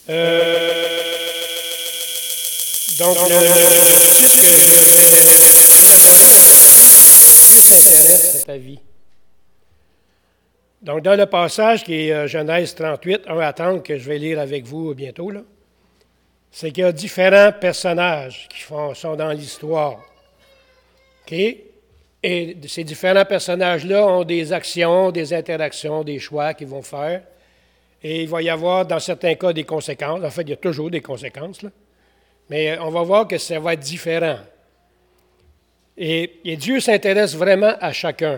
Donc, le titre que je vais Dieu s'intéresse à ta vie. Donc, dans le passage qui est Genèse 38, 1 à 30, que je vais lire avec vous bientôt, là, c'est qu'il y a différents personnages qui sont dans l'histoire. OK? Et ces différents personnages-là ont des actions, des interactions, des choix qu'ils vont faire. Et il va y avoir, dans certains cas, des conséquences. En fait, il y a toujours des conséquences, là. Mais on va voir que ça va être différent. Et Dieu s'intéresse vraiment à chacun.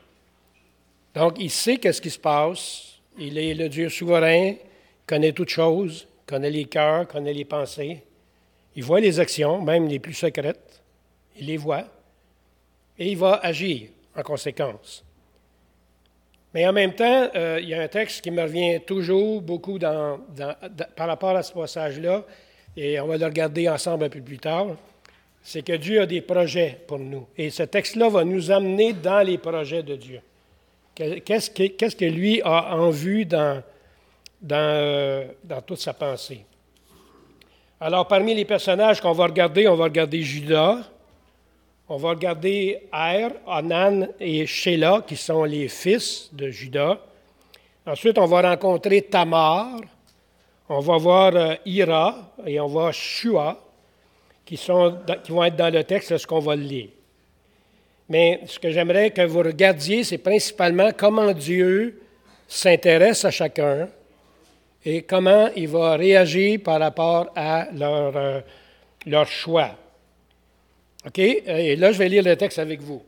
Donc, il sait qu'est-ce qui se passe. Il est le Dieu souverain, connaît toutes choses, connaît les cœurs, connaît les pensées. Il voit les actions, même les plus secrètes. Il les voit. Et il va agir en conséquence. Mais en même temps, il y a un texte qui me revient toujours beaucoup par rapport à ce passage-là, et on va le regarder ensemble un peu plus tard, c'est que Dieu a des projets pour nous. Et ce texte-là va nous amener dans les projets de Dieu. Qu'est-ce que lui a en vue dans toute sa pensée? Alors, parmi les personnages qu'on va regarder Judas, on va regarder Er, Onan et Shéla, qui sont les fils de Judas. Ensuite, on va rencontrer Tamar, on va voir Ira et on va voir Shua, qui vont être dans le texte lorsqu'on va le lire. Mais ce que j'aimerais que vous regardiez, c'est principalement comment Dieu s'intéresse à chacun et comment il va réagir par rapport à leur choix. OK? Et là, je vais lire le texte avec vous.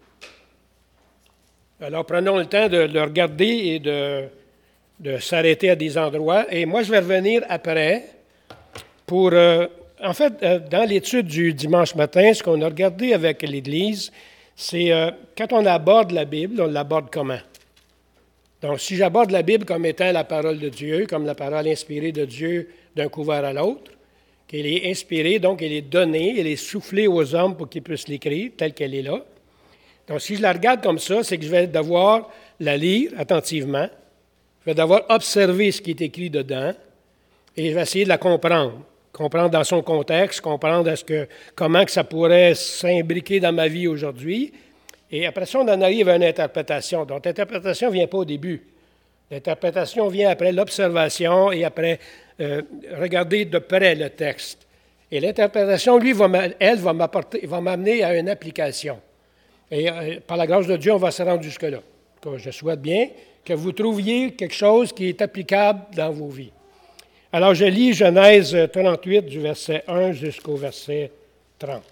Alors, prenons le temps de le regarder et de s'arrêter à des endroits. Et moi, je vais revenir après pour... en fait, dans l'étude du dimanche matin, ce qu'on a regardé avec l'Église, c'est quand on aborde la Bible, on l'aborde comment? Donc, si j'aborde la Bible comme étant la parole de Dieu, comme la parole inspirée de Dieu d'un couvert à l'autre, qu'elle est inspirée, donc elle est donnée, elle est soufflée aux hommes pour qu'ils puissent l'écrire, telle qu'elle est là. Donc, si je la regarde comme ça, c'est que je vais devoir la lire attentivement, je vais devoir observer ce qui est écrit dedans, et je vais essayer de la comprendre dans son contexte, comprendre comment que ça pourrait s'imbriquer dans ma vie aujourd'hui. Et après ça, on en arrive à une interprétation. Donc, l'interprétation ne vient pas au début. L'interprétation vient après l'observation et après regarder de près le texte. Et l'interprétation, lui, va m'amener à une application. Et par la grâce de Dieu, on va se rendre jusque-là. Je souhaite bien que vous trouviez quelque chose qui est applicable dans vos vies. Alors, je lis Genèse 38, du verset 1 jusqu'au verset 30.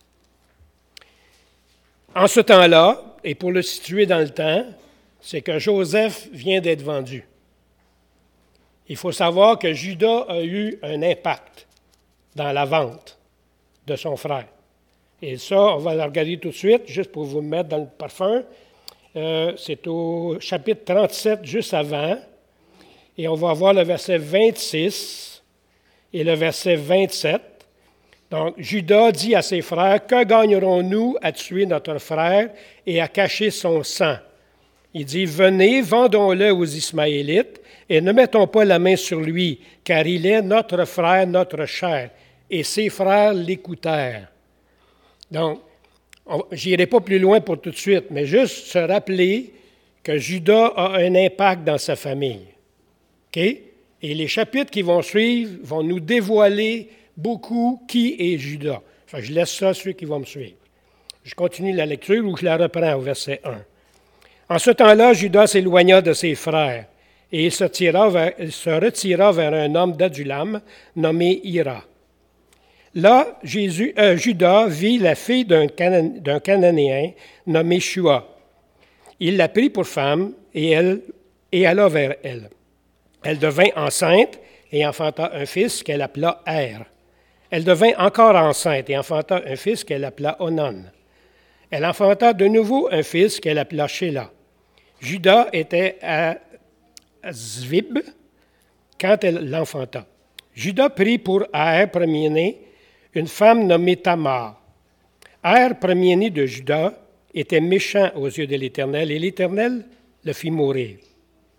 En ce temps-là, et pour le situer dans le temps, c'est que Joseph vient d'être vendu. Il faut savoir que Judas a eu un impact dans la vente de son frère. Et ça, on va le regarder tout de suite, juste pour vous mettre dans le parfum. C'est au chapitre 37, juste avant. Et on va voir le verset 26 et le verset 27. Donc, Judas dit à ses frères, « Que gagnerons-nous à tuer notre frère et à cacher son sang? » Il dit, « Venez, vendons-le aux Ismaélites, et ne mettons pas la main sur lui, car il est notre frère, notre chair. » Et ses frères l'écoutèrent. Donc, je n'irai pas plus loin pour tout de suite, mais juste se rappeler que Judas a un impact dans sa famille. OK? Et les chapitres qui vont suivre vont nous dévoiler beaucoup qui est Judas. Enfin, je laisse ça à ceux qui vont me suivre. Je continue la lecture ou je la reprends au verset 1. En ce temps-là, Judas s'éloigna de ses frères et il se retira vers un homme d'Adulam nommé Ira. Là, Judas vit la fille d'un Cananéen nommé Shua. Il la prit pour femme et alla vers elle. Elle devint enceinte et enfanta un fils qu'elle appela Er. Elle devint encore enceinte et enfanta un fils qu'elle appela Onan. Elle enfanta de nouveau un fils qu'elle appela Shéla. Judas était à Zvib quand elle l'enfanta. Judas prit pour Er premier-né une femme nommée Tamar. Er, premier-né de Judas, était méchant aux yeux de l'Éternel, et l'Éternel le fit mourir.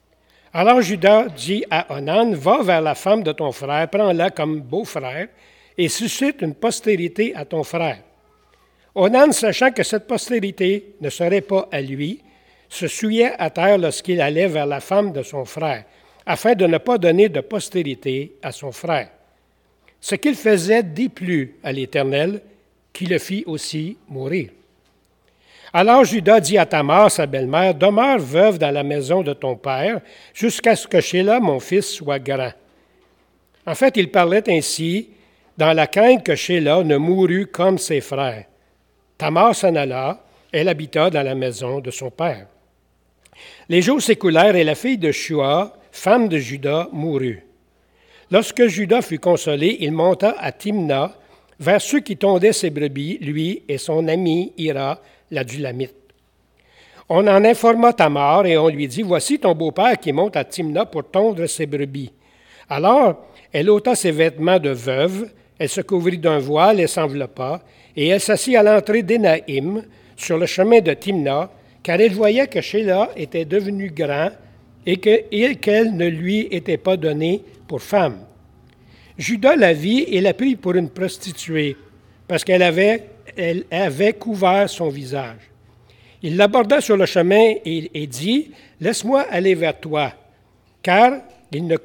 Alors Judas dit à Onan, va vers la femme de ton frère, prends-la comme beau-frère et suscite une postérité à ton frère. Onan, sachant que cette postérité ne serait pas à lui, se souillait à terre lorsqu'il allait vers la femme de son frère, afin de ne pas donner de postérité à son frère. Ce qu'il faisait déplut à l'Éternel, qui le fit aussi mourir. Alors Judas dit à Tamar, sa belle-mère, demeure veuve dans la maison de ton père, jusqu'à ce que Shéla, mon fils, soit grand. En fait, il parlait ainsi dans la crainte que Shéla ne mourût comme ses frères. Tamar s'en alla, elle habita dans la maison de son père. Les jours s'écoulèrent et la fille de Shua, femme de Judas, mourut. Lorsque Judas fut consolé, il monta à Timna, vers ceux qui tondaient ses brebis, lui et son ami Hira, l'Adulamite. On en informa Tamar et on lui dit, voici ton beau-père qui monte à Timna pour tondre ses brebis. Alors, elle ôta ses vêtements de veuve, elle se couvrit d'un voile et s'enveloppa, et elle s'assit à l'entrée d'Énaïm, sur le chemin de Timna, car elle voyait que Shéla était devenu grand et qu'elle ne lui était pas donnée pour femme. Judas la vit et la prit pour une prostituée, parce qu'elle avait couvert son visage. Il l'aborda sur le chemin et dit, « Laisse-moi aller vers toi. » Car il ne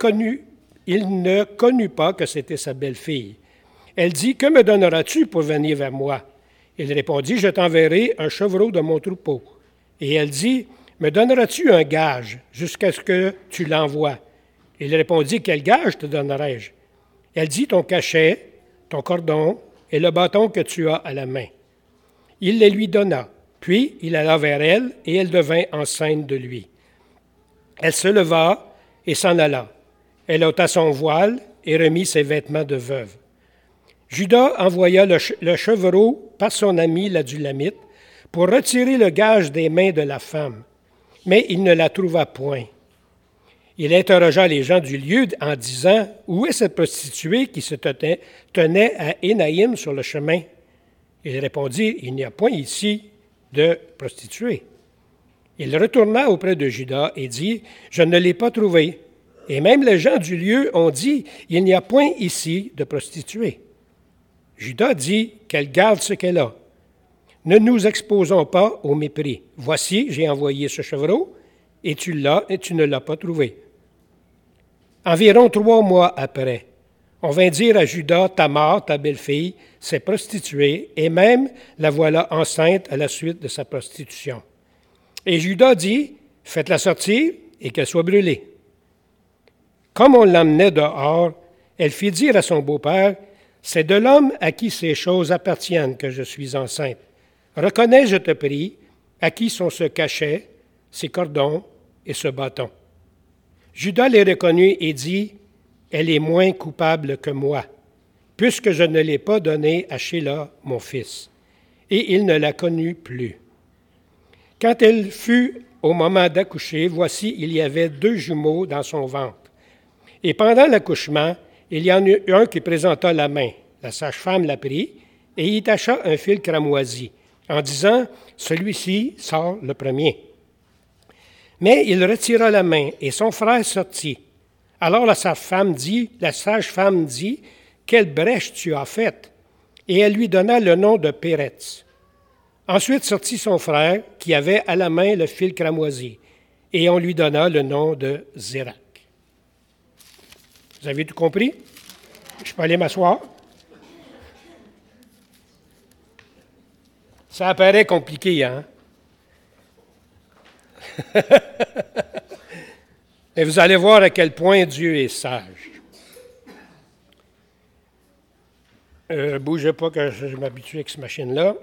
connut pas que c'était sa belle-fille. Elle dit, « Que me donneras-tu pour venir vers moi? » Il répondit, « Je t'enverrai un chevreau de mon troupeau. » Et elle dit, « Me donneras-tu un gage jusqu'à ce que tu l'envoies? » Il répondit, « Quel gage te donnerai-je? » Elle dit, « Ton cachet, ton cordon et le bâton que tu as à la main. » Il les lui donna. Puis il alla vers elle, et elle devint enceinte de lui. Elle se leva et s'en alla. Elle ôta son voile et remit ses vêtements de veuve. Judas envoya le chevreau par son ami l'Adulamite pour retirer le gage des mains de la femme, mais il ne la trouva point. Il interrogea les gens du lieu en disant, « Où est cette prostituée qui se tenait à Énaïm sur le chemin? » Il répondit, « Il n'y a point ici de prostituée. » Il retourna auprès de Judas et dit, « Je ne l'ai pas trouvée. » Et même les gens du lieu ont dit, « Il n'y a point ici de prostituée. » Judas dit, « Qu'elle garde ce qu'elle a. Ne nous exposons pas au mépris. Voici, j'ai envoyé ce chevreau, et tu ne l'as pas trouvé. » Environ 3 mois après, on vint dire à Judas, Tamar, ta belle-fille, s'est prostituée, et même la voilà enceinte à la suite de sa prostitution. Et Judas dit, faites-la sortir et qu'elle soit brûlée. Comme on l'emmenait dehors, elle fit dire à son beau-père, c'est de l'homme à qui ces choses appartiennent que je suis enceinte. Reconnais, je te prie, à qui sont ce cachet, ces cordons et ce bâton. Judas les reconnut et dit, elle est moins coupable que moi, puisque je ne l'ai pas donnée à Shéla, mon fils. Et il ne la connut plus. Quand elle fut au moment d'accoucher, voici, il y avait 2 jumeaux dans son ventre. Et pendant l'accouchement, il y en eut un qui présenta la main. La sage-femme la prit et y tacha un fil cramoisi, en disant, celui-ci sort le premier. Mais il retira la main, et son frère sortit. Alors la sage-femme dit, quelle brèche tu as faite? Et elle lui donna le nom de Péretz. Ensuite sortit son frère, qui avait à la main le fil cramoisi, et on lui donna le nom de Zérak. Vous avez tout compris? Je peux aller m'asseoir? Ça apparaît compliqué, hein? Et vous allez voir à quel point Dieu est sage. Bougez pas que je m'habitue avec cette machine-là.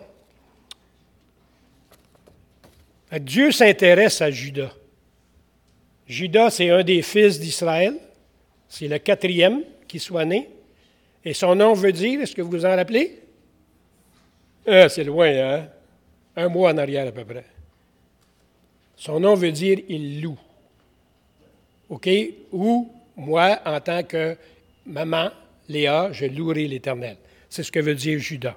Dieu s'intéresse à Judas. Judas, c'est un des fils d'Israël. C'est le 4e qui soit né. Et son nom veut dire, est-ce que vous vous en rappelez? C'est loin, hein? 1 mois en arrière à peu près. Son nom veut dire « il loue ». OK? Ou moi, en tant que maman, Léa, je louerai l'Éternel. C'est ce que veut dire Judas.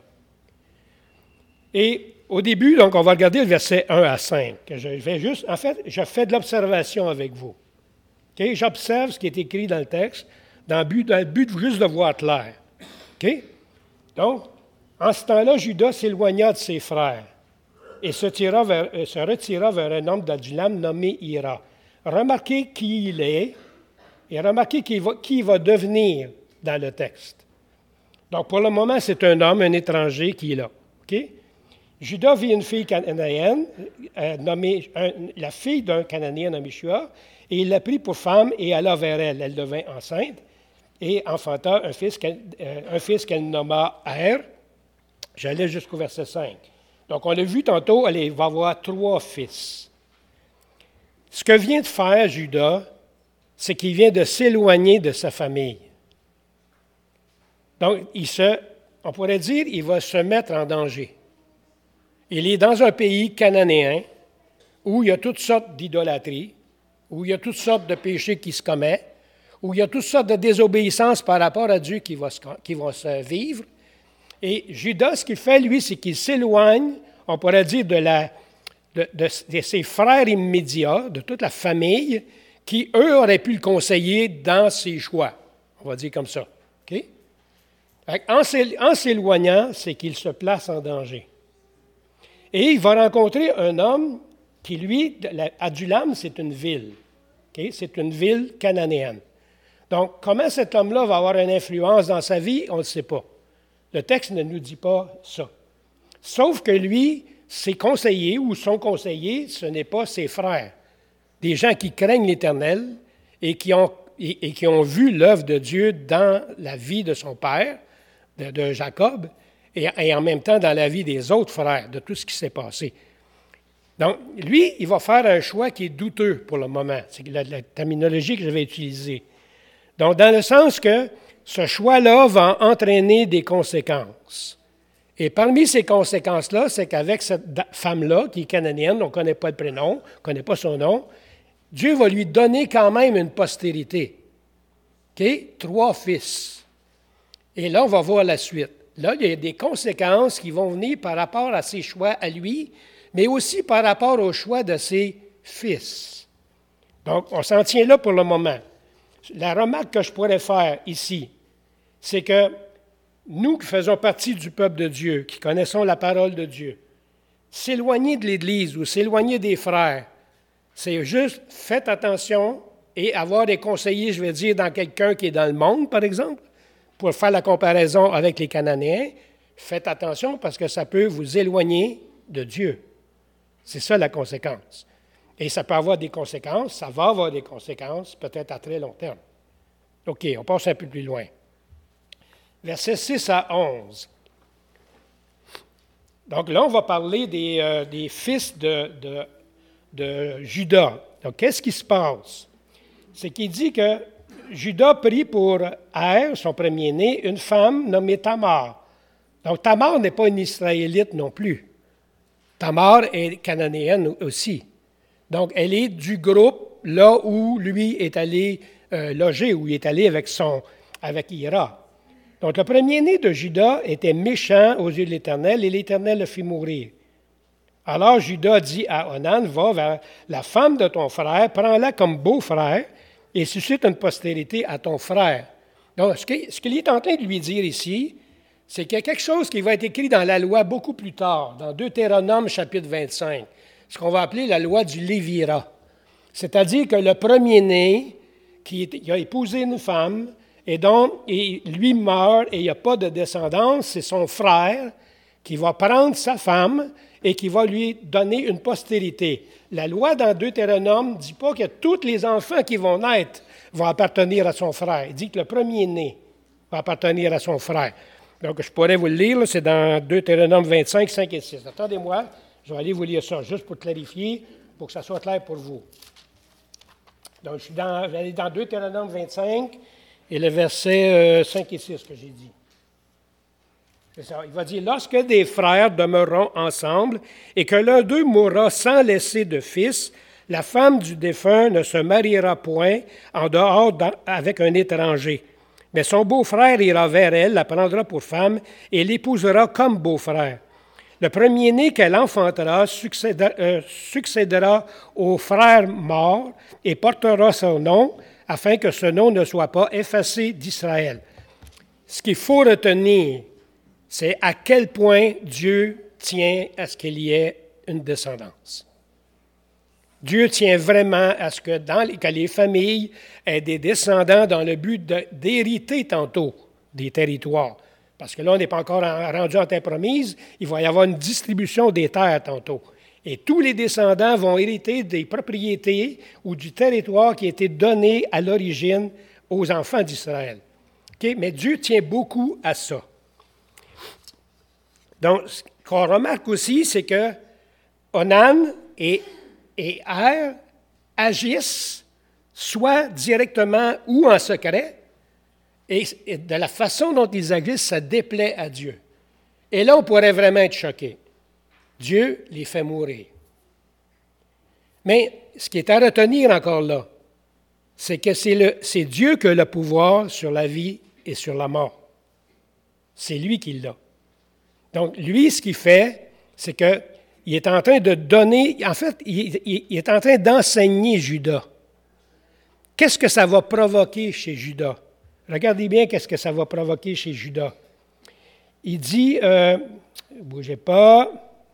Et au début, donc, on va regarder le verset 1 à 5. Je fais de l'observation avec vous. Okay? J'observe ce qui est écrit dans le texte dans le but juste de voir clair. Okay? Donc, en ce temps-là, Judas s'éloigna de ses frères et se retira vers un homme d'Adulam nommé Hira. Remarquez qui il est et remarquez qui il va devenir dans le texte. Donc, pour le moment, c'est un homme, un étranger qui est là. Okay? Judas vit une fille cananéenne, la fille d'un Cananéen nommé Shua, et il l'a pris pour femme et alla vers elle. Elle devint enceinte et enfanta un fils qu'elle nomma Er. J'allais jusqu'au verset 5. Donc, on l'a vu tantôt, elle va avoir 3 fils. Ce que vient de faire Judas, c'est qu'il vient de s'éloigner de sa famille. Donc, on pourrait dire, il va se mettre en danger. Il est dans un pays cananéen où il y a toutes sortes d'idolâtries, où il y a toutes sortes de péchés qui se commettent, où il y a toutes sortes de désobéissances par rapport à Dieu qui vont se vivre. Et Judas, ce qu'il fait, lui, c'est qu'il s'éloigne, on pourrait dire, de ses frères immédiats, de toute la famille, qui, eux, auraient pu le conseiller dans ses choix. On va dire comme ça. Okay? En s'éloignant, c'est qu'il se place en danger. Et il va rencontrer un homme qui, lui, Adulam, c'est une ville. Okay? C'est une ville cananéenne. Donc, comment cet homme-là va avoir une influence dans sa vie, on ne le sait pas. Le texte ne nous dit pas ça. Sauf que lui, ses conseillers ou son conseiller, ce n'est pas ses frères. Des gens qui craignent l'Éternel et qui ont vu l'œuvre de Dieu dans la vie de son père, de Jacob, et en même temps dans la vie des autres frères, de tout ce qui s'est passé. Donc, lui, il va faire un choix qui est douteux pour le moment. C'est la terminologie que je vais utiliser. Donc, dans le sens que ce choix-là va entraîner des conséquences. Et parmi ces conséquences-là, c'est qu'avec cette femme-là, qui est cananéenne, on ne connaît pas le prénom, on ne connaît pas son nom, Dieu va lui donner quand même une postérité. Okay? 3 fils. Et là, on va voir la suite. Là, il y a des conséquences qui vont venir par rapport à ses choix à lui, mais aussi par rapport aux choix de ses fils. Donc, on s'en tient là pour le moment. La remarque que je pourrais faire ici, c'est que nous qui faisons partie du peuple de Dieu, qui connaissons la parole de Dieu, s'éloigner de l'Église ou s'éloigner des frères, c'est juste faites attention et avoir des conseillers, je vais dire, dans quelqu'un qui est dans le monde, par exemple, pour faire la comparaison avec les Cananéens, faites attention parce que ça peut vous éloigner de Dieu. C'est ça la conséquence. Et ça peut avoir des conséquences, ça va avoir des conséquences, peut-être à très long terme. OK, on passe un peu plus loin. Versets 6 à 11. Donc là, on va parler des fils de Judas. Donc, qu'est-ce qui se passe? C'est qu'il dit que Judas prit pour Er, son premier-né, une femme nommée Tamar. Donc, Tamar n'est pas une Israélite non plus. Tamar est cananéenne aussi. Donc, elle est du groupe là où lui est allé loger, où il est allé avec Hira. Donc, le premier-né de Judas était méchant aux yeux de l'Éternel, et l'Éternel le fit mourir. Alors Judas dit à Onan, va vers la femme de ton frère, prends-la comme beau-frère, et suscite une postérité à ton frère. Donc, ce qu'il est en train de lui dire ici, c'est qu'il y a quelque chose qui va être écrit dans la loi beaucoup plus tard, dans Deutéronome chapitre 25, ce qu'on va appeler la loi du Lévira. C'est-à-dire que le premier-né, il a épousé une femme, et donc lui meurt, et il n'y a pas de descendance, c'est son frère qui va prendre sa femme et qui va lui donner une postérité. La loi dans Deutéronome ne dit pas que tous les enfants qui vont naître vont appartenir à son frère. Il dit que le premier-né va appartenir à son frère. Donc, je pourrais vous le lire, là, c'est dans Deutéronome 25, 5 et 6. Attendez-moi, je vais aller vous lire ça, juste pour clarifier, pour que ça soit clair pour vous. Donc, je vais aller dans Deutéronome 25 et le verset 5 et 6 que j'ai dit. C'est ça. Il va dire, lorsque des frères demeureront ensemble et que l'un d'eux mourra sans laisser de fils, la femme du défunt ne se mariera point en dehors avec un étranger. Mais son beau-frère ira vers elle, la prendra pour femme et l'épousera comme beau-frère. Le premier-né qu'elle enfantera succédera au frère mort et portera son nom, afin que ce nom ne soit pas effacé d'Israël. Ce qu'il faut retenir, c'est à quel point Dieu tient à ce qu'il y ait une descendance. Dieu tient vraiment à ce que les familles aient des descendants dans le but d'hériter tantôt des territoires. Parce que là, on n'est pas encore rendu en terre promise, il va y avoir une distribution des terres tantôt. Et tous les descendants vont hériter des propriétés ou du territoire qui a été donné à l'origine aux enfants d'Israël. Okay? Mais Dieu tient beaucoup à ça. Donc, ce qu'on remarque aussi, c'est que Onan et Er agissent soit directement ou en secret, et de la façon dont ils agissent, ça déplaît à Dieu. Et là, on pourrait vraiment être choqué. Dieu les fait mourir. Mais ce qui est à retenir encore là, c'est que c'est Dieu qui a le pouvoir sur la vie et sur la mort. C'est lui qui l'a. Donc, lui, ce qu'il fait, c'est qu'il est en train de donner, en fait, il est en train d'enseigner Judas. Qu'est-ce que ça va provoquer chez Judas? Regardez bien qu'est-ce que ça va provoquer chez Judas. Il dit, bougez pas,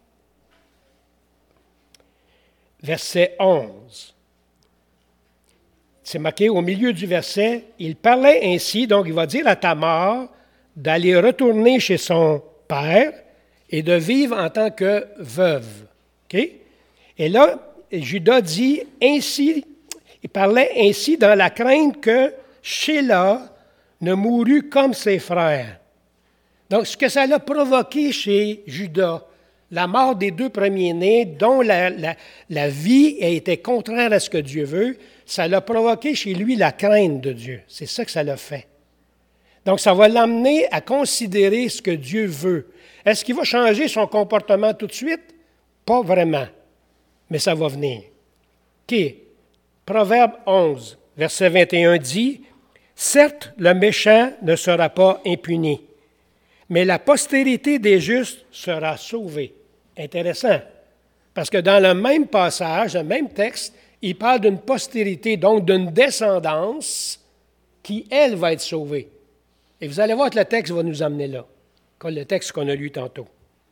verset 11. C'est marqué au milieu du verset, il parlait ainsi, donc il va dire à Tamar d'aller retourner chez son père et de vivre en tant que veuve. Okay? Et là, Judas dit ainsi, il parlait ainsi dans la crainte que Shéla ne mourut comme ses frères. Donc, ce que ça a provoqué chez Judas, la mort des deux premiers-nés, dont la vie a été contraire à ce que Dieu veut, ça l'a provoqué chez lui la crainte de Dieu. C'est ça que ça l'a fait. Donc, ça va l'amener à considérer ce que Dieu veut. Est-ce qu'il va changer son comportement tout de suite? Pas vraiment, mais ça va venir. OK. Proverbe 11, verset 21 dit, « Certes, le méchant ne sera pas impuni, mais la postérité des justes sera sauvée. » Intéressant, parce que dans le même passage, le même texte, il parle d'une postérité, donc d'une descendance qui, elle, va être sauvée. Et vous allez voir que le texte va nous amener là, comme le texte qu'on a lu tantôt.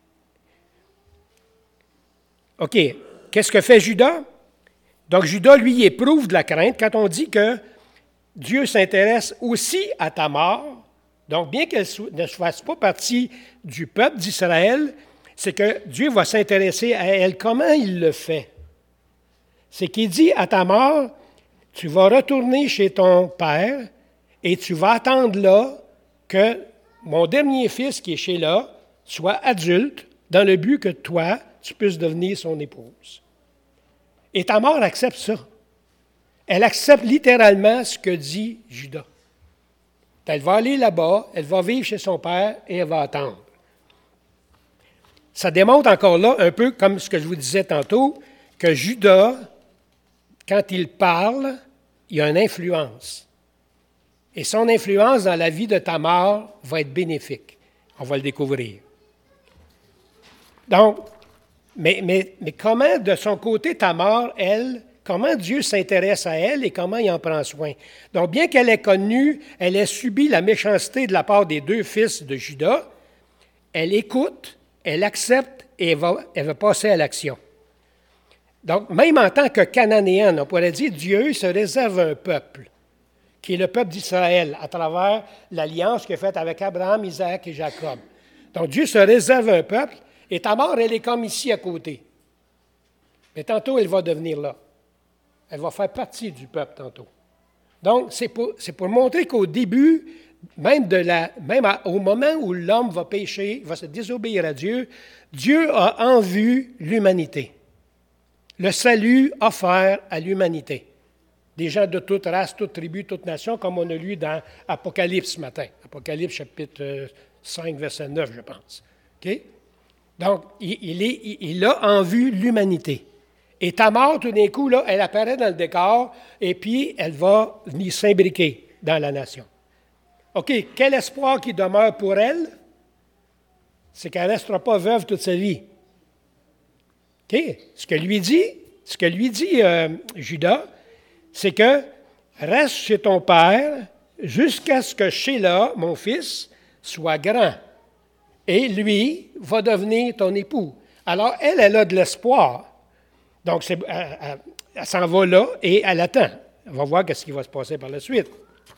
OK, qu'est-ce que fait Judas? Donc, Judas, lui, éprouve de la crainte quand on dit que Dieu s'intéresse aussi à Tamar. Donc, bien qu'elle ne fasse pas partie du peuple d'Israël, c'est que Dieu va s'intéresser à elle. Comment il le fait? C'est qu'il dit à Tamar, tu vas retourner chez ton père et tu vas attendre là que mon dernier fils qui est chez là soit adulte dans le but que toi, tu puisses devenir son épouse. Et Tamar accepte ça. Elle accepte littéralement ce que dit Judas. Elle va aller là-bas, elle va vivre chez son père et elle va attendre. Ça démontre encore là, un peu comme ce que je vous disais tantôt, que Judas, quand il parle, il a une influence. Et son influence dans la vie de Tamar va être bénéfique. On va le découvrir. Donc, mais comment, de son côté, Tamar, elle, comment Dieu s'intéresse à elle et comment il en prend soin? Donc, bien qu'elle ait connu, elle ait subi la méchanceté de la part des deux fils de Judas, elle écoute, elle accepte et elle va passer à l'action. Donc, même en tant que Cananéenne, on pourrait dire Dieu se réserve un peuple, qui est le peuple d'Israël, à travers l'alliance qu'il a faite avec Abraham, Isaac et Jacob. Donc, Dieu se réserve un peuple, et Tamar, elle est comme ici à côté. Mais tantôt, elle va devenir là. Elle va faire partie du peuple tantôt. Donc, c'est pour montrer qu'au début, même au moment où l'homme va pécher, va se désobéir à Dieu, Dieu a en vue l'humanité. Le salut offert à l'humanité. Des gens de toute race, toute tribu, toute nation, comme on a lu dans Apocalypse ce matin. Apocalypse chapitre 5, verset 9, je pense. OK? Donc, il a en vue l'humanité. Et Tamar, tout d'un coup, là, elle apparaît dans le décor et puis elle va venir s'imbriquer dans la nation. OK, quel espoir qui demeure pour elle? C'est qu'elle ne restera pas veuve toute sa vie. OK? Ce que lui dit Judas, c'est que reste chez ton père jusqu'à ce que Shéla, mon fils, soit grand. Et lui va devenir ton époux. Alors, elle a de l'espoir. Donc, elle s'en va là et elle attend. On va voir ce qui va se passer par la suite.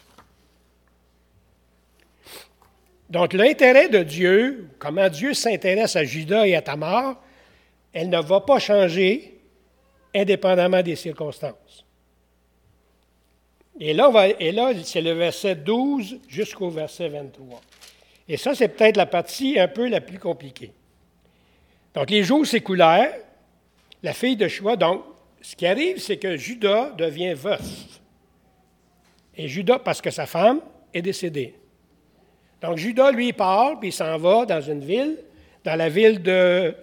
Donc, l'intérêt de Dieu, comment Dieu s'intéresse à Judas et à Tamar, elle ne va pas changer indépendamment des circonstances. Et là, c'est le verset 12 jusqu'au verset 23. Et ça, c'est peut-être la partie un peu la plus compliquée. Donc, les jours s'écoulèrent, la fille de Shua, donc, ce qui arrive, c'est que Judas devient veuf. Et Judas, parce que sa femme est décédée. Donc, Judas, lui, part, puis il s'en va dans une ville, dans la ville de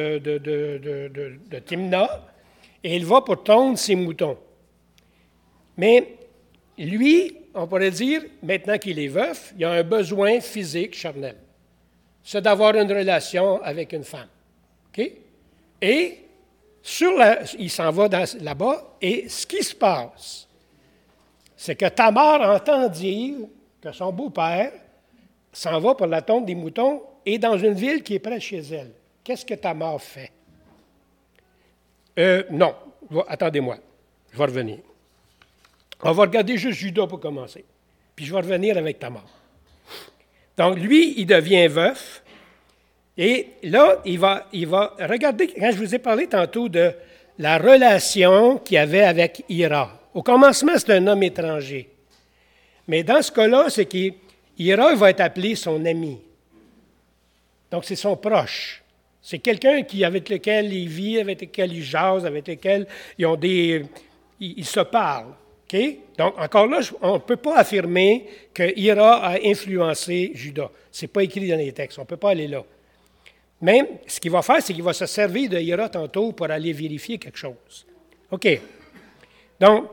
Timna, et il va pour tondre ses moutons. Mais lui, on pourrait dire, maintenant qu'il est veuf, il a un besoin physique charnel. C'est d'avoir une relation avec une femme. OK? Et il s'en va là-bas, et ce qui se passe, c'est que Tamar entend dire que son beau-père s'en va pour la tonte des moutons et dans une ville qui est près de chez elle. Qu'est-ce que Tamar fait? Non, attendez-moi, je vais revenir. On va regarder juste Judas pour commencer, puis je vais revenir avec Tamar. Donc, lui, il devient veuf, et là, il va regarder, quand je vous ai parlé tantôt de la relation qu'il avait avec Hira. Au commencement, c'est un homme étranger. Mais dans ce cas-là, c'est qu'Hira va être appelé son ami. Donc, c'est son proche. C'est quelqu'un avec lequel il vit, avec lequel il jase, avec lequel ils se parlent. Okay? Donc, encore là, on ne peut pas affirmer que Hira a influencé Judas. Ce n'est pas écrit dans les textes. On ne peut pas aller là. Mais ce qu'il va faire, c'est qu'il va se servir de Hira tantôt pour aller vérifier quelque chose. OK. Donc,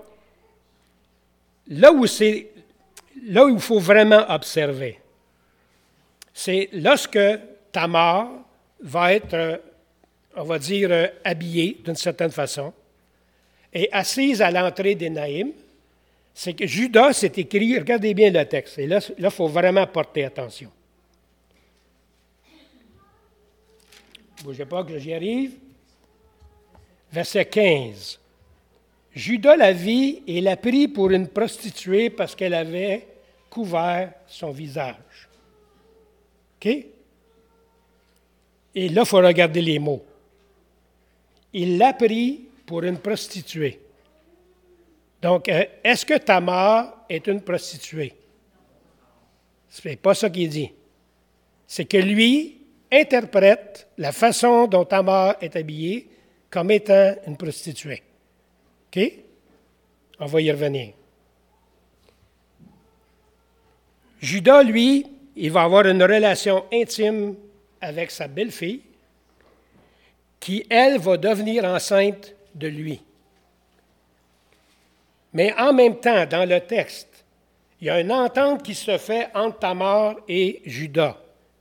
là où il faut vraiment observer, c'est lorsque Tamar va être, on va dire, habillée d'une certaine façon et assise à l'entrée d'Énaïm, c'est que Judas, c'est écrit, regardez bien le texte, et là, il faut vraiment porter attention. Ne bougez pas que j'y arrive. Verset 15. Judas la vit et la prit pour une prostituée parce qu'elle avait couvert son visage. OK? Et là, il faut regarder les mots. Il l'a pris pour une prostituée. Donc, est-ce que Tamar est une prostituée? Ce n'est pas ça qu'il dit. C'est que lui interprète la façon dont Tamar est habillée comme étant une prostituée. OK? On va y revenir. Judas, lui, il va avoir une relation intime avec sa belle-fille qui, elle, va devenir enceinte de lui. Mais en même temps, dans le texte, il y a une entente qui se fait entre Tamar et Judas,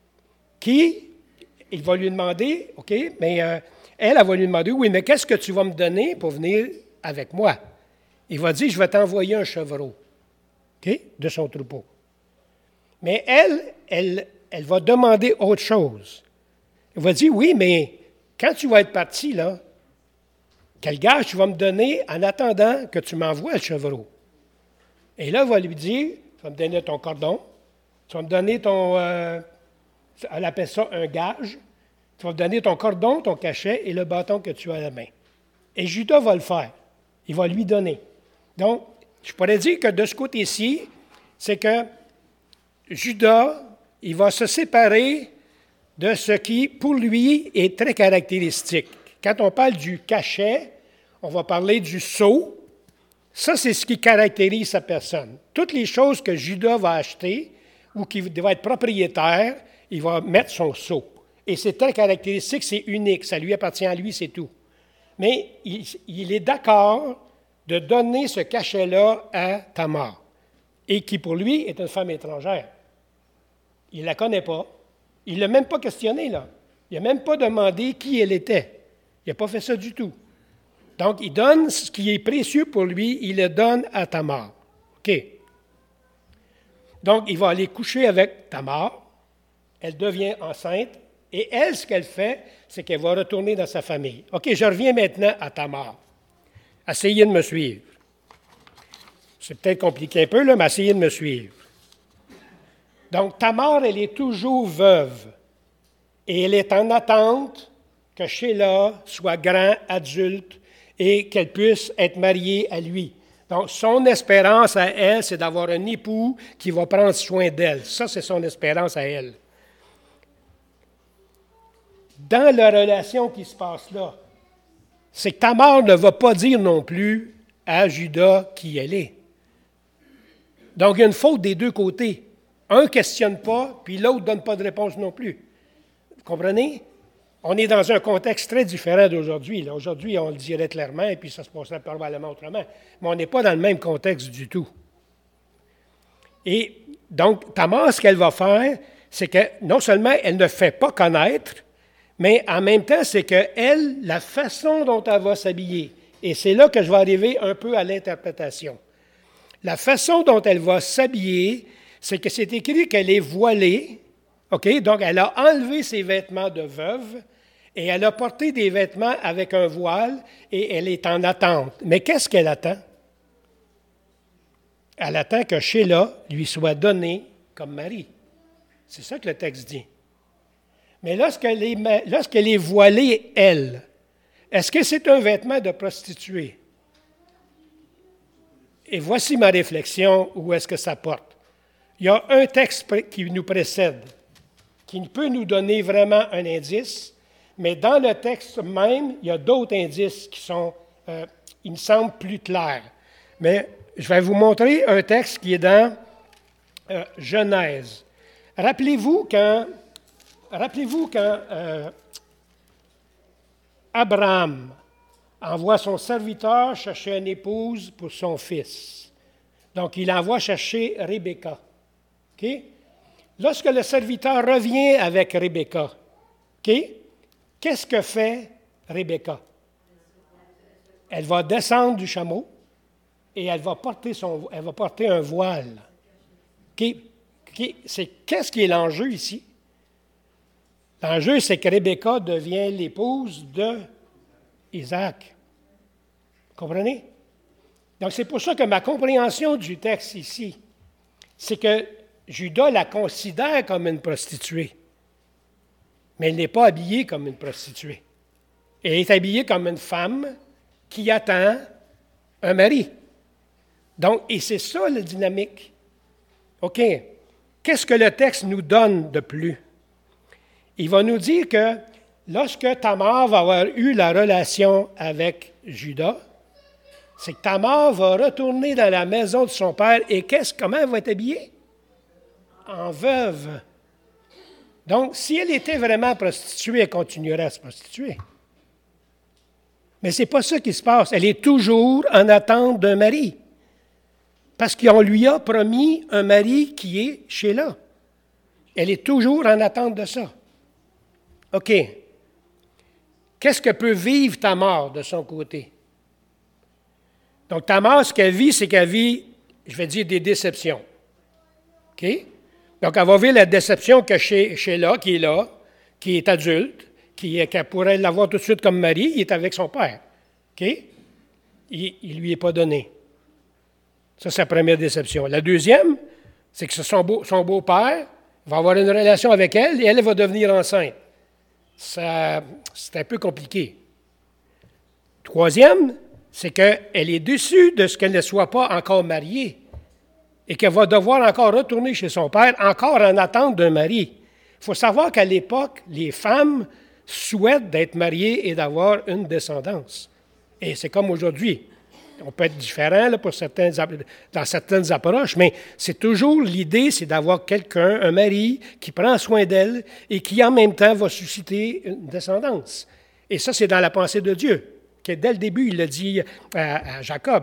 il va lui demander, OK, mais elle va lui demander, oui, mais qu'est-ce que tu vas me donner pour venir avec moi? Il va dire, je vais t'envoyer un chevreau, OK, de son troupeau. Mais elle va demander autre chose. Elle va dire, oui, mais quand tu vas être parti, là, quel gage tu vas me donner en attendant que tu m'envoies le chevreau? Et là, elle va lui dire, tu vas me donner ton cordon, tu vas me donner elle appelle ça un gage, tu vas me donner ton cordon, ton cachet et le bâton que tu as à la main. Et Judas va le faire. Il va lui donner. Donc, je pourrais dire que de ce côté-ci, c'est que Judas, il va se séparer de ce qui, pour lui, est très caractéristique. Quand on parle du cachet, on va parler du sceau. Ça, c'est ce qui caractérise sa personne. Toutes les choses que Judas va acheter ou qui va être propriétaire, il va mettre son sceau. Et c'est très caractéristique, c'est unique, ça lui appartient à lui, c'est tout. Mais il est d'accord de donner ce cachet-là à Tamar, et qui pour lui est une femme étrangère. Il ne la connaît pas. Il ne l'a même pas questionnée, là. Il n'a même pas demandé qui elle était. Il n'a pas fait ça du tout. Donc, il donne ce qui est précieux pour lui, il le donne à Tamar. OK. Donc, il va aller coucher avec Tamar. Elle devient enceinte. Et elle, ce qu'elle fait, c'est qu'elle va retourner dans sa famille. OK, je reviens maintenant à Tamar. Essayez de me suivre. C'est peut-être compliqué un peu, là, mais essayez de me suivre. Donc, Tamar, elle est toujours veuve. Et elle est en attente que Sheila soit grand, adulte, et qu'elle puisse être mariée à lui. Donc, son espérance à elle, c'est d'avoir un époux qui va prendre soin d'elle. Ça, c'est son espérance à elle. Dans la relation qui se passe là, c'est que Tamar ne va pas dire non plus à Judas qui elle est. Donc, il y a une faute des deux côtés. Un ne questionne pas, puis l'autre ne donne pas de réponse non plus. Vous comprenez? On est dans un contexte très différent d'aujourd'hui. Aujourd'hui, on le dirait clairement, et puis ça se passerait probablement autrement. Mais on n'est pas dans le même contexte du tout. Et donc, Tamar, ce qu'elle va faire, c'est que non seulement elle ne fait pas connaître, mais en même temps, c'est qu'elle, la façon dont elle va s'habiller, et c'est là que je vais arriver un peu à l'interprétation. La façon dont elle va s'habiller, c'est que c'est écrit qu'elle est voilée. OK? Donc, elle a enlevé ses vêtements de veuve et elle a porté des vêtements avec un voile et elle est en attente. Mais qu'est-ce qu'elle attend? Elle attend que Sheila lui soit donnée comme mari. C'est ça que le texte dit. Mais lorsqu'elle est voilée, elle, est-ce que c'est un vêtement de prostituée? Et voici ma réflexion, où est-ce que ça porte. Il y a un texte qui nous précède, qui peut nous donner vraiment un indice, mais dans le texte même, il y a d'autres indices qui sont, il me semble, plus clairs. Mais je vais vous montrer un texte qui est dans Genèse. Rappelez-vous quand Abraham envoie son serviteur chercher une épouse pour son fils. Donc, il envoie chercher Rebecca. Okay? Lorsque le serviteur revient avec Rebecca, okay? Qu'est-ce que fait Rebecca? Elle va descendre du chameau et elle va porter un voile. Okay? Okay? Qu'est-ce qui est l'enjeu ici? L'enjeu, c'est que Rebecca devient l'épouse de Isaac. Vous comprenez? Donc, c'est pour ça que ma compréhension du texte ici, c'est que Judas la considère comme une prostituée, mais elle n'est pas habillée comme une prostituée. Elle est habillée comme une femme qui attend un mari. Donc, et c'est ça la dynamique. OK. Qu'est-ce que le texte nous donne de plus? Il va nous dire que lorsque Tamar va avoir eu la relation avec Judas, c'est que Tamar va retourner dans la maison de son père et comment elle va être habillée? En veuve. Donc, si elle était vraiment prostituée, elle continuerait à se prostituer. Mais ce n'est pas ça qui se passe. Elle est toujours en attente d'un mari. Parce qu'on lui a promis un mari qui est Sheila. Elle est toujours en attente de ça. OK. Qu'est-ce que peut vivre Tamar de son côté? Donc, Tamar, ce qu'elle vit, c'est qu'elle vit, je vais dire, des déceptions. OK? Donc, elle va vivre la déception que Sheila, qui est là, qui est adulte, qu'elle pourrait l'avoir tout de suite comme mari, il est avec son père. OK? Il ne lui est pas donné. Ça, c'est la première déception. La deuxième, c'est que son beau-père va avoir une relation avec elle et elle va devenir enceinte. Ça, c'est un peu compliqué. Troisième, c'est qu'elle est déçue de ce qu'elle ne soit pas encore mariée et qu'elle va devoir encore retourner chez son père, encore en attente d'un mari. Il faut savoir qu'à l'époque, les femmes souhaitent d'être mariées et d'avoir une descendance. Et c'est comme aujourd'hui. On peut être différent là, dans certaines approches, mais c'est toujours l'idée, c'est d'avoir quelqu'un, un mari, qui prend soin d'elle et qui en même temps va susciter une descendance. Et ça, c'est dans la pensée de Dieu, que dès le début, il l'a dit à Jacob.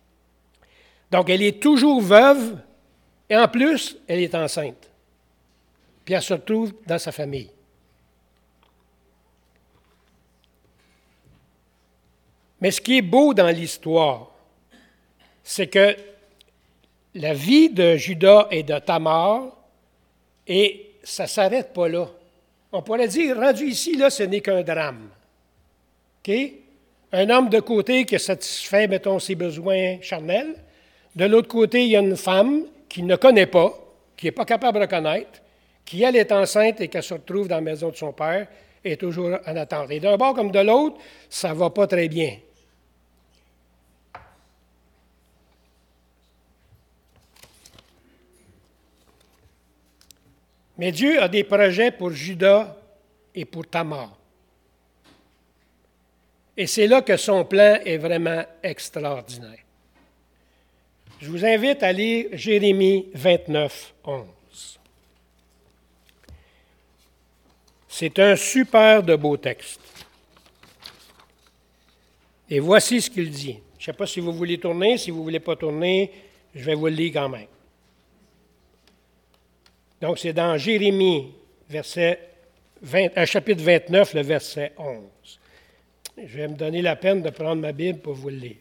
Donc, elle est toujours veuve et en plus, elle est enceinte. Puis elle se retrouve dans sa famille. Mais ce qui est beau dans l'histoire, c'est que la vie de Juda et de Tamar, et ça ne s'arrête pas là. On pourrait dire, rendu ici, là, ce n'est qu'un drame. OK? Un homme de côté qui satisfait, mettons, ses besoins charnels. De l'autre côté, il y a une femme qui ne connaît pas, qui n'est pas capable de reconnaître, qui, elle, est enceinte et qu'elle se retrouve dans la maison de son père, est toujours en attente. Et d'un bord comme de l'autre, ça ne va pas très bien. Mais Dieu a des projets pour Juda et pour Tamar. Et c'est là que son plan est vraiment extraordinaire. Je vous invite à lire Jérémie 29, 11. C'est un super de beau texte. Et voici ce qu'il dit. Je ne sais pas si vous voulez tourner, si vous ne voulez pas tourner, je vais vous le lire quand même. Donc, c'est dans Jérémie, chapitre 29, le verset 11. Je vais me donner la peine de prendre ma Bible pour vous le lire.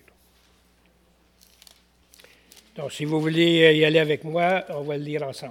Donc, si vous voulez y aller avec moi, on va le lire ensemble.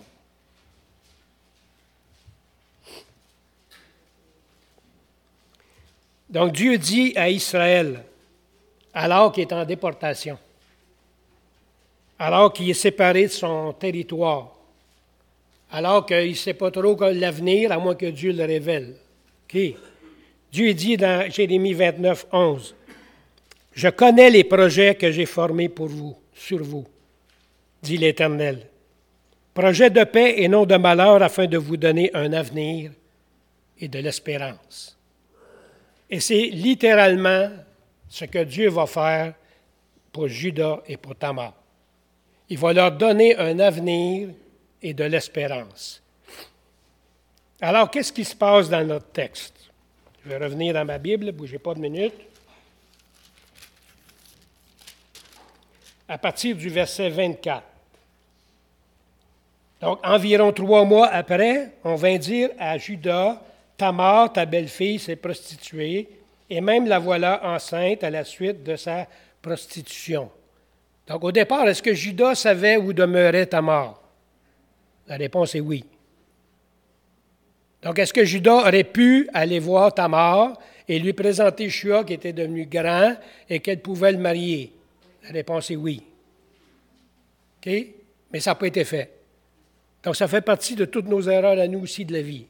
Donc, Dieu dit à Israël, alors qu'il est en déportation, alors qu'il est séparé de son territoire, alors qu'il ne sait pas trop l'avenir, à moins que Dieu le révèle. OK. Dieu dit dans Jérémie 29, 11, « Je connais les projets que j'ai formés pour vous, sur vous, dit l'Éternel. Projets de paix et non de malheur afin de vous donner un avenir et de l'espérance. » Et c'est littéralement ce que Dieu va faire pour Juda et pour Tamar. Il va leur donner un avenir et de l'espérance. Alors, qu'est-ce qui se passe dans notre texte? Je vais revenir dans ma Bible, ne bougez pas de minute. À partir du verset 24. Donc, environ 3 mois après, on vint dire à Juda, Tamar, ta belle-fille, s'est prostituée, et même la voilà enceinte à la suite de sa prostitution. Donc, au départ, est-ce que Juda savait où demeurait Tamar? La réponse est oui. Donc, est-ce que Juda aurait pu aller voir Tamar et lui présenter Shua qui était devenu grand et qu'elle pouvait le marier? La réponse est oui. OK? Mais ça n'a pas été fait. Donc, ça fait partie de toutes nos erreurs à nous aussi de la vie.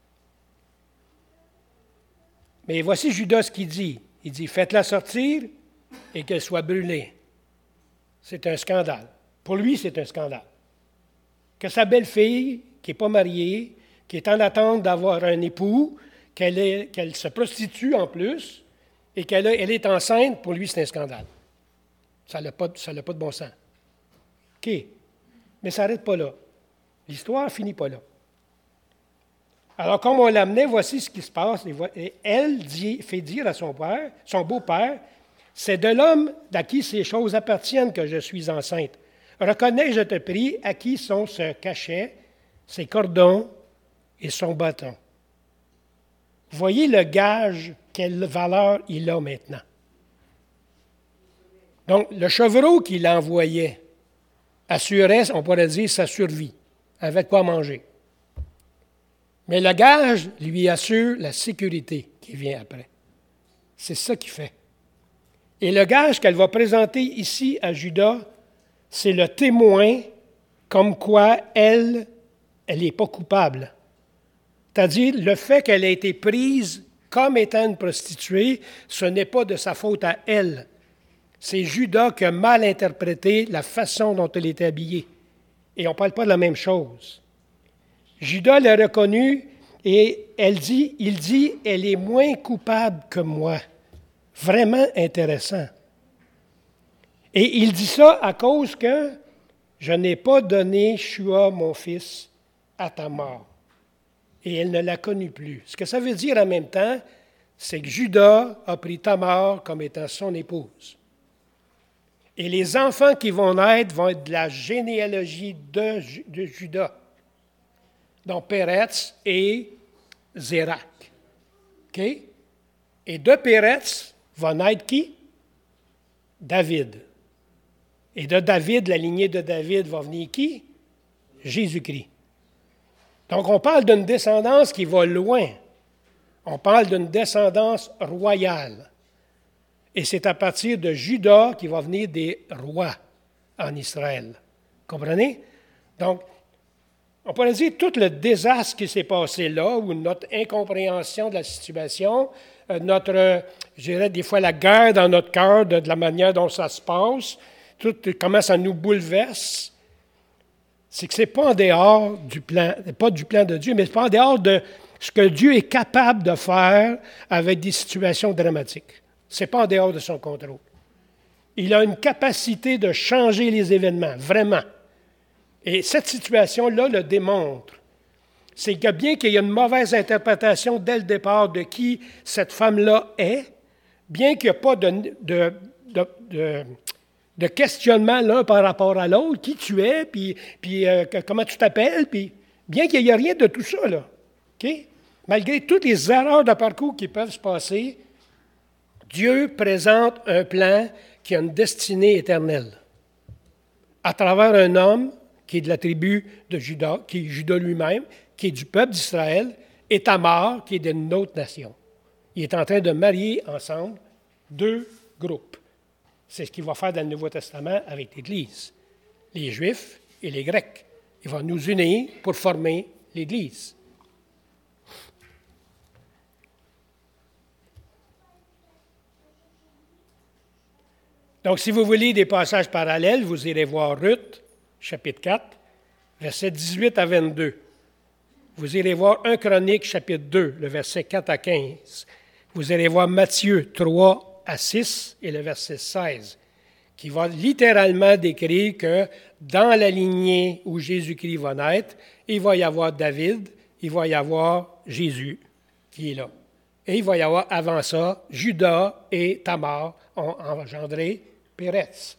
Mais voici Judas ce qu'il dit. Il dit, faites-la sortir et qu'elle soit brûlée. C'est un scandale. Pour lui, c'est un scandale. Que sa belle-fille, qui n'est pas mariée, qui est en attente d'avoir un époux, qu'elle se prostitue en plus, et qu'elle est enceinte, pour lui, c'est un scandale. Ça n'a pas de bon sens. OK. Mais ça n'arrête pas là. L'histoire ne finit pas là. Alors, comme on l'amenait, voici ce qui se passe. Et elle fait dire à son père, son beau-père, « C'est de l'homme à qui ces choses appartiennent que je suis enceinte. Reconnais, je te prie, à qui sont ce cachet, ses cordons et son bâton. » Voyez le gage, quelle valeur il a maintenant. Donc, le chevreau qu'il envoyait assurait, on pourrait dire, sa survie, avec quoi manger. Mais le gage lui assure la sécurité qui vient après. C'est ça qu'il fait. Et le gage qu'elle va présenter ici à Judas, c'est le témoin comme quoi elle n'est pas coupable. C'est-à-dire, le fait qu'elle ait été prise comme étant une prostituée, ce n'est pas de sa faute à elle. C'est Judas qui a mal interprété la façon dont elle était habillée. Et on ne parle pas de la même chose. Judas l'a reconnue et il dit, elle est moins coupable que moi. Vraiment intéressant. Et il dit ça à cause que je n'ai pas donné Shua, mon fils, à Tamar. Et elle ne l'a connu plus. Ce que ça veut dire en même temps, c'est que Judas a pris Tamar comme étant son épouse. Et les enfants qui vont naître vont être de la généalogie de Judas. Donc, Péretz et Zérak. OK? Et de Péretz va naître qui? David. Et de David, la lignée de David va venir qui? Jésus-Christ. Donc, on parle d'une descendance qui va loin. On parle d'une descendance royale. Et c'est à partir de Juda qu'il va venir des rois en Israël. Comprenez? Donc, on pourrait dire tout le désastre qui s'est passé là, ou notre incompréhension de la situation, je dirais des fois la guerre dans notre cœur de la manière dont ça se passe, tout comment ça nous bouleverse, c'est que ce n'est pas en dehors du plan, pas du plan de Dieu, mais c'est pas en dehors de ce que Dieu est capable de faire avec des situations dramatiques. Ce n'est pas en dehors de son contrôle. Il a une capacité de changer les événements, vraiment. Et cette situation-là le démontre. C'est que bien qu'il y ait une mauvaise interprétation dès le départ de qui cette femme-là est, bien qu'il n'y ait pas de questionnement l'un par rapport à l'autre, qui tu es, puis comment tu t'appelles, puis bien qu'il n'y ait rien de tout ça, là, okay? Malgré toutes les erreurs de parcours qui peuvent se passer, Dieu présente un plan qui a une destinée éternelle. À travers un homme qui est de la tribu de Juda, qui est Juda lui-même, qui est du peuple d'Israël, et Tamar, qui est d'une autre nation. Il est en train de marier ensemble deux groupes. C'est ce qu'il va faire dans le Nouveau Testament avec l'Église, les Juifs et les Grecs. Il va nous unir pour former l'Église. Donc, si vous voulez des passages parallèles, vous irez voir Ruth, chapitre 4, versets 18 à 22. Vous irez voir 1 Chronique, chapitre 2, le verset 4 à 15. Vous irez voir Matthieu 3 à 6 et le verset 16, qui va littéralement décrire que dans la lignée où Jésus-Christ va naître, il va y avoir David, il va y avoir Jésus qui est là. Et il va y avoir avant ça, Judas et Tamar ont engendré Pérez.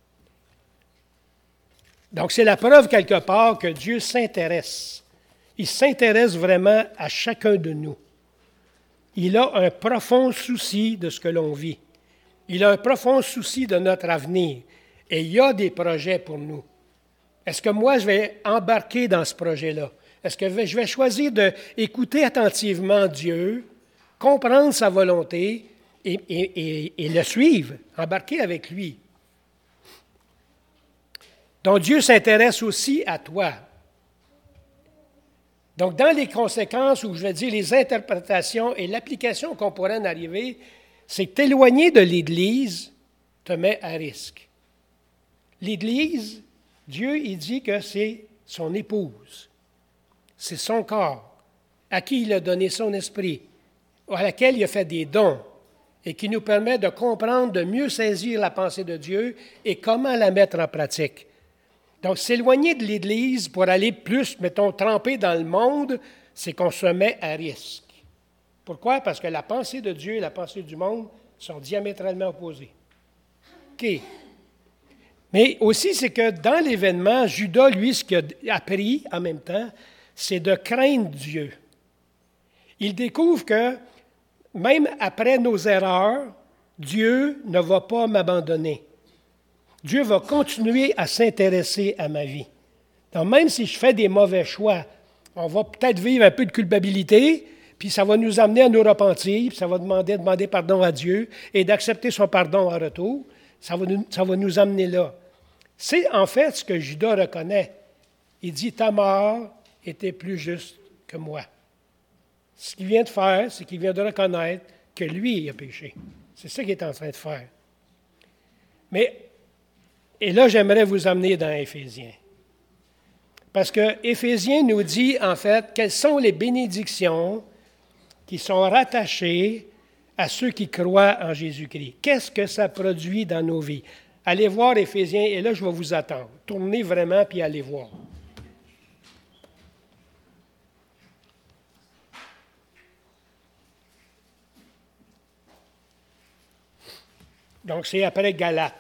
Donc, c'est la preuve quelque part que Dieu s'intéresse. Il s'intéresse vraiment à chacun de nous. Il a un profond souci de ce que l'on vit. Il a un profond souci de notre avenir. Et il y a des projets pour nous. Est-ce que moi, je vais embarquer dans ce projet-là? Est-ce que je vais choisir d'écouter attentivement Dieu, comprendre sa volonté et le suivre, embarquer avec lui? Donc, Dieu s'intéresse aussi à toi. Donc, dans les conséquences, ou je vais dire les interprétations et l'application qu'on pourrait en arriver, c'est que t'éloigner de l'Église te met à risque. L'Église, Dieu, il dit que c'est son épouse, c'est son corps, à qui il a donné son esprit, à laquelle il a fait des dons, et qui nous permet de comprendre, de mieux saisir la pensée de Dieu et comment la mettre en pratique. Donc, s'éloigner de l'Église pour aller plus, mettons, tremper dans le monde, c'est qu'on se met à risque. Pourquoi? Parce que la pensée de Dieu et la pensée du monde sont diamétralement opposées. OK. Mais aussi, c'est que dans l'événement, Judas, lui, ce qu'il a appris en même temps, c'est de craindre Dieu. Il découvre que même après nos erreurs, Dieu ne va pas m'abandonner. Dieu va continuer à s'intéresser à ma vie. Donc, même si je fais des mauvais choix, on va peut-être vivre un peu de culpabilité, puis ça va nous amener à nous repentir, puis ça va demander pardon à Dieu et d'accepter son pardon en retour. Ça va nous amener là. C'est en fait ce que Judas reconnaît. Il dit, Tamar était plus juste que moi. Ce qu'il vient de faire, c'est qu'il vient de reconnaître que lui, il a péché. C'est ça qu'il est en train de faire. Et là, j'aimerais vous amener dans Éphésiens. Parce que Éphésiens nous dit, en fait, quelles sont les bénédictions qui sont rattachées à ceux qui croient en Jésus-Christ. Qu'est-ce que ça produit dans nos vies? Allez voir Éphésiens, et là, je vais vous attendre. Tournez vraiment, puis allez voir. Donc, c'est après Galates.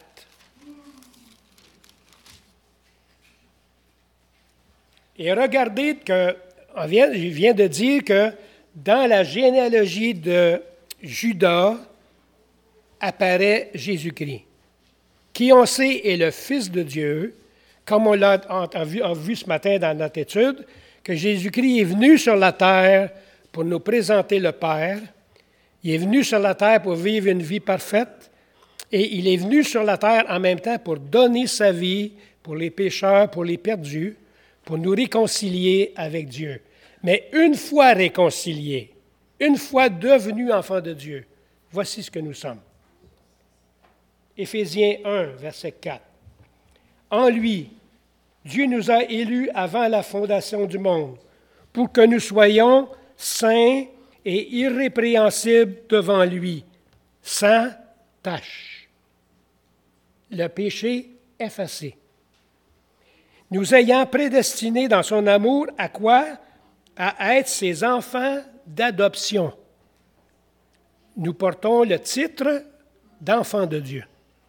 Et regardez que, je viens de dire que dans la généalogie de Judas apparaît Jésus-Christ. qui on sait est le Fils de Dieu, comme on l'a vu ce matin dans notre étude, que Jésus-Christ est venu sur la terre pour nous présenter le Père. Il est venu sur la terre pour vivre une vie parfaite et il est venu sur la terre en même temps pour donner sa vie pour les pécheurs, pour les perdus, pour nous réconcilier avec Dieu. Mais une fois réconciliés, une fois devenus enfants de Dieu, voici ce que nous sommes. Éphésiens 1, verset 4. En lui, Dieu nous a élus avant la fondation du monde, pour que nous soyons saints et irrépréhensibles devant lui, sans tache. Le péché effacé. Nous ayant prédestinés dans son amour à quoi? À être ses enfants d'adoption. Nous portons le titre d'enfants de Dieu.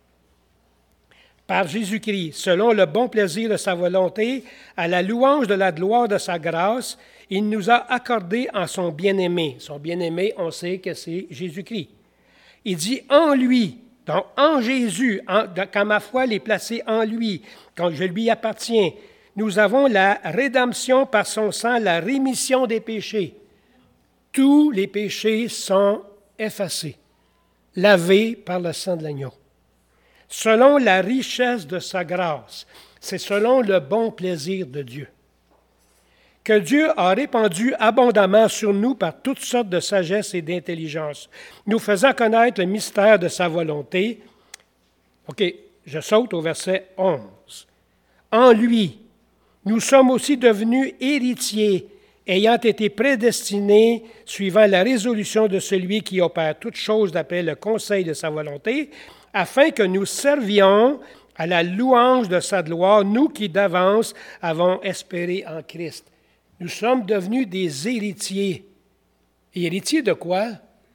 Par Jésus-Christ, selon le bon plaisir de sa volonté, à la louange de la gloire de sa grâce, il nous a accordé en son bien-aimé. Son bien-aimé, on sait que c'est Jésus-Christ. Il dit en lui, donc en Jésus, quand ma foi est placée en lui, quand je lui appartiens, nous avons la rédemption par son sang, la rémission des péchés. Tous les péchés sont effacés, lavés par le sang de l'agneau. Selon la richesse de sa grâce, c'est selon le bon plaisir de Dieu, que Dieu a répandu abondamment sur nous par toutes sortes de sagesse et d'intelligence, nous faisant connaître le mystère de sa volonté. OK, je saute au verset 11. En lui, nous sommes aussi devenus héritiers, ayant été prédestinés, suivant la résolution de celui qui opère toutes choses d'après le conseil de sa volonté, afin que nous servions à la louange de sa gloire, nous qui d'avance avons espéré en Christ. Nous sommes devenus des héritiers. Et héritiers de quoi?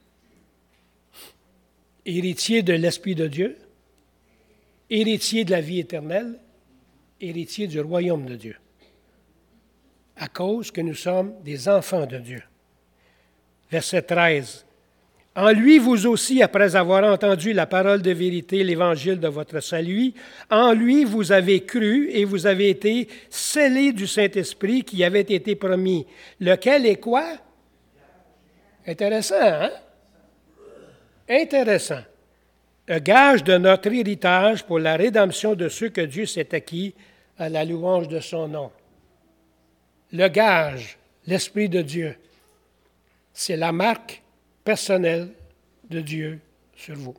Héritiers de l'Esprit de Dieu, héritiers de la vie éternelle, héritiers du royaume de Dieu, à cause que nous sommes des enfants de Dieu. Verset 13. En lui, vous aussi, après avoir entendu la parole de vérité, l'évangile de votre salut, en lui, vous avez cru et vous avez été scellés du Saint-Esprit qui avait été promis, lequel est quoi? Intéressant, hein? Intéressant. Le gage de notre héritage pour la rédemption de ceux que Dieu s'est acquis à la louange de son nom. Le gage, l'Esprit de Dieu, c'est la marque personnelle de Dieu sur vous.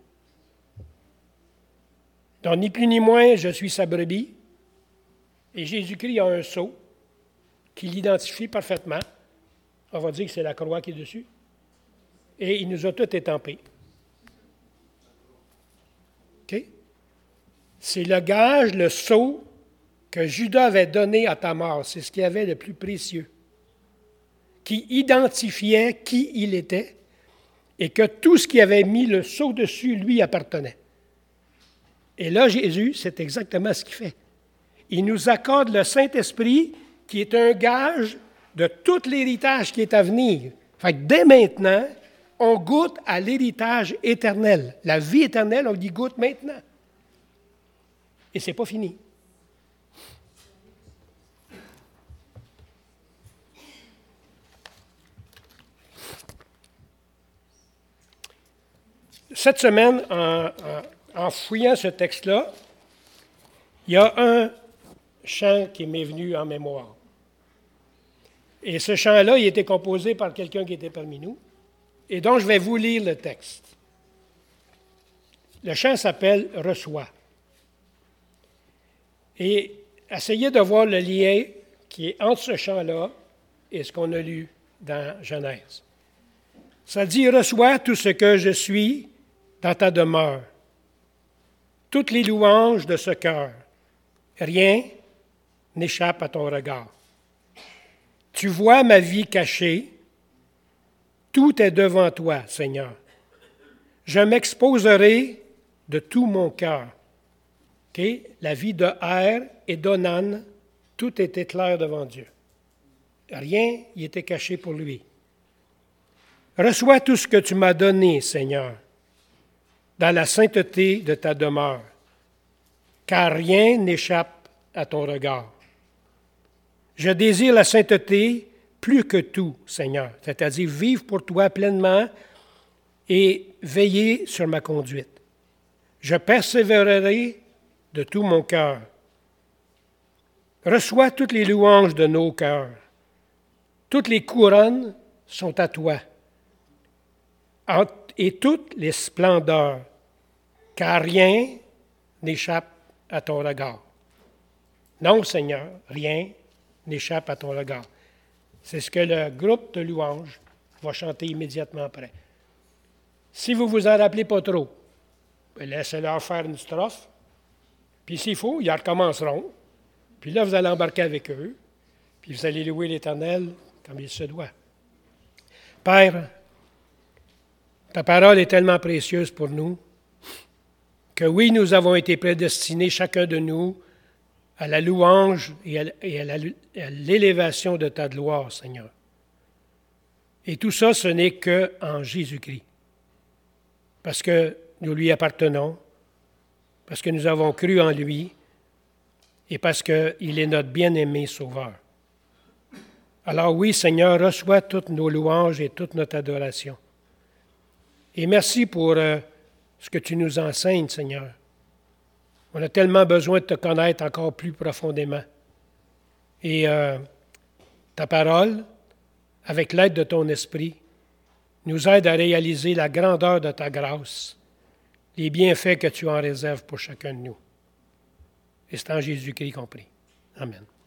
Donc, ni plus ni moins, je suis sa brebis, et Jésus-Christ a un sceau qui l'identifie parfaitement. On va dire que c'est la croix qui est dessus. Et il nous a tous étampés. OK? C'est le gage, le sceau que Judas avait donné à Tamar. C'est ce qu'il avait de plus précieux, qui identifiait qui il était et que tout ce qui avait mis le sceau dessus lui appartenait. Et là, Jésus, c'est exactement ce qu'il fait. Il nous accorde le Saint-Esprit qui est un gage de tout l'héritage qui est à venir. Fait que dès maintenant, on goûte à l'héritage éternel. La vie éternelle, on y goûte maintenant. Et ce n'est pas fini. Cette semaine, en fouillant ce texte-là, il y a un chant qui m'est venu en mémoire. Et ce chant-là, il était composé par quelqu'un qui était parmi nous. Et donc, je vais vous lire le texte. Le chant s'appelle « Reçois ». Et essayez de voir le lien qui est entre ce chant-là et ce qu'on a lu dans Genèse. Ça dit « Reçois tout ce que je suis dans ta demeure, toutes les louanges de ce cœur. Rien n'échappe à ton regard. Tu vois ma vie cachée, tout est devant toi, Seigneur. Je m'exposerai de tout mon cœur. Okay? La vie de Er et d'Onan, tout était clair devant Dieu. Rien n'y était caché pour lui. Reçois tout ce que tu m'as donné, Seigneur, dans la sainteté de ta demeure. car rien n'échappe à ton regard. Je désire la sainteté plus que tout, Seigneur, c'est-à-dire vivre pour toi pleinement et veiller sur ma conduite. Je persévérerai de tout mon cœur. Reçois toutes les louanges de nos cœurs. Toutes les couronnes sont à toi, et toutes les splendeurs, car rien n'échappe à ton regard. Non, Seigneur, rien n'échappe à ton regard. C'est ce que le groupe de louanges va chanter immédiatement après. Si vous vous en rappelez pas trop, laissez-leur faire une strophe, puis s'il faut, ils recommenceront. Puis là, vous allez embarquer avec eux, puis vous allez louer l'Éternel comme il se doit. Père, ta parole est tellement précieuse pour nous que oui, nous avons été prédestinés, chacun de nous, à la louange et à l'élévation de ta gloire, Seigneur. Et tout ça, ce n'est qu'en Jésus-Christ. Parce que nous lui appartenons, parce que nous avons cru en lui et parce qu'il est notre bien-aimé Sauveur. Alors oui, Seigneur, reçois toutes nos louanges et toute notre adoration. Et merci pour ce que tu nous enseignes, Seigneur. On a tellement besoin de te connaître encore plus profondément. Et ta parole, avec l'aide de ton esprit, nous aide à réaliser la grandeur de ta grâce, les bienfaits que tu en réserves pour chacun de nous. Et c'est en Jésus-Christ qu'on prie. Amen.